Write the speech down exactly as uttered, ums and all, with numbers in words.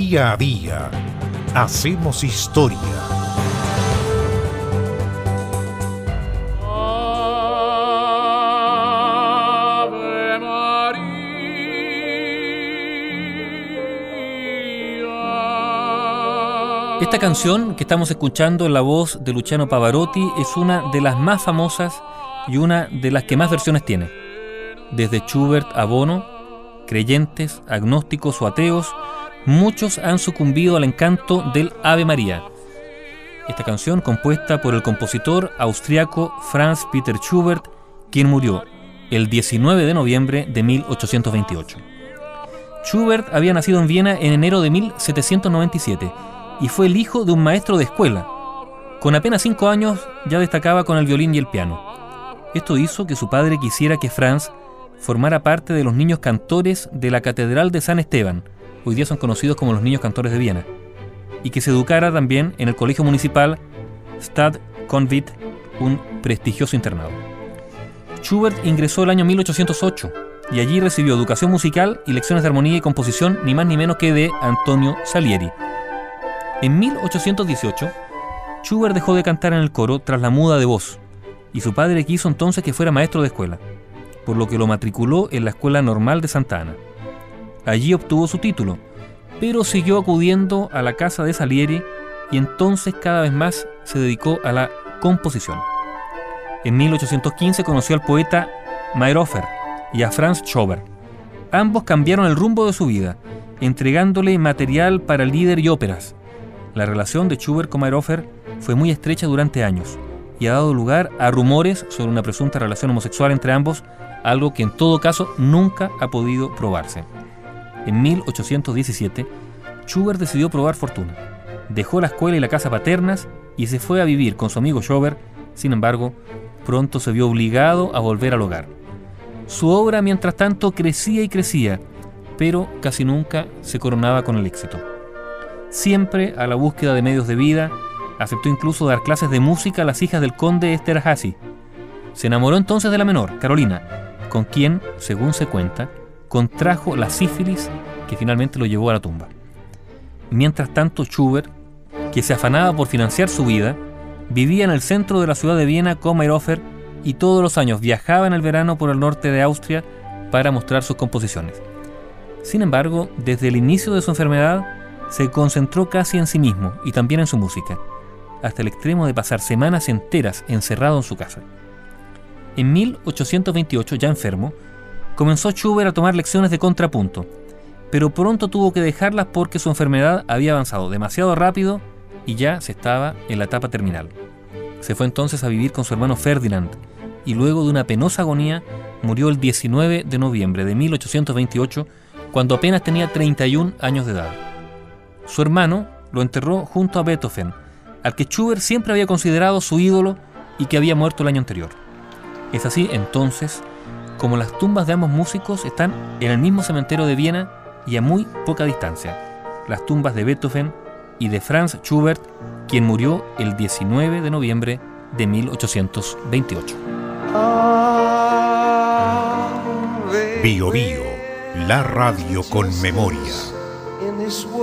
Día a día hacemos historia. Esta canción que estamos escuchando en la voz de Luciano Pavarotti es una de las más famosas y una de las que más versiones tiene. Desde Schubert a Bono, creyentes, agnósticos o ateos, muchos han sucumbido al encanto del Ave María. Esta canción, compuesta por el compositor austriaco Franz Peter Schubert, quien murió el diecinueve de noviembre de mil ochocientos veintiocho. Schubert había nacido en Viena en enero de mil setecientos noventa y siete y fue el hijo de un maestro de escuela. Con apenas cinco años ya destacaba con el violín y el piano. Esto hizo que su padre quisiera que Franz formara parte de los niños cantores de la Catedral de San Esteban, hoy día son conocidos como los Niños Cantores de Viena, y que se educara también en el colegio municipal Stadtkonvent, un prestigioso internado. Schubert ingresó el año mil ochocientos ocho y allí recibió educación musical y lecciones de armonía y composición ni más ni menos que de Antonio Salieri. En mil ochocientos dieciocho, Schubert dejó de cantar en el coro tras la muda de voz, y su padre quiso entonces que fuera maestro de escuela, por lo que lo matriculó en la Escuela Normal de Santa Ana. Allí obtuvo su título, pero siguió acudiendo a la casa de Salieri y entonces cada vez más se dedicó a la composición. En mil ochocientos quince conoció al poeta Mayrhofer y a Franz Schubert. Ambos cambiaron el rumbo de su vida, entregándole material para lieder y óperas. La relación de Schubert con Mayrhofer fue muy estrecha durante años y ha dado lugar a rumores sobre una presunta relación homosexual entre ambos, algo que en todo caso nunca ha podido probarse. En mil ochocientos diecisiete, Schubert decidió probar fortuna. Dejó la escuela y la casa paternas y se fue a vivir con su amigo Schubert. Sin embargo, pronto se vio obligado a volver al hogar. Su obra, mientras tanto, crecía y crecía, pero casi nunca se coronaba con el éxito. Siempre a la búsqueda de medios de vida, aceptó incluso dar clases de música a las hijas del conde Esterházy. Se enamoró entonces de la menor, Carolina, con quien, según se cuenta, contrajo la sífilis que finalmente lo llevó a la tumba. Mientras tanto, Schubert, que se afanaba por financiar su vida, vivía en el centro de la ciudad de Viena con Mayrhofer y todos los años viajaba en el verano por el norte de Austria para mostrar sus composiciones. Sin embargo, desde el inicio de su enfermedad, se concentró casi en sí mismo y también en su música, hasta el extremo de pasar semanas enteras encerrado en su casa. En mil ochocientos veintiocho, ya enfermo, comenzó Schubert a tomar lecciones de contrapunto, pero pronto tuvo que dejarlas porque su enfermedad había avanzado demasiado rápido y ya se estaba en la etapa terminal. Se fue entonces a vivir con su hermano Ferdinand y luego de una penosa agonía murió el diecinueve de noviembre de mil ochocientos veintiocho, cuando apenas tenía treinta y un años de edad. Su hermano lo enterró junto a Beethoven, al que Schubert siempre había considerado su ídolo y que había muerto el año anterior. Es así, entonces, como las tumbas de ambos músicos están en el mismo cementerio de Viena y a muy poca distancia, las tumbas de Beethoven y de Franz Schubert, quien murió el diecinueve de noviembre de mil ochocientos veintiocho. Bio Bio, la radio con memoria.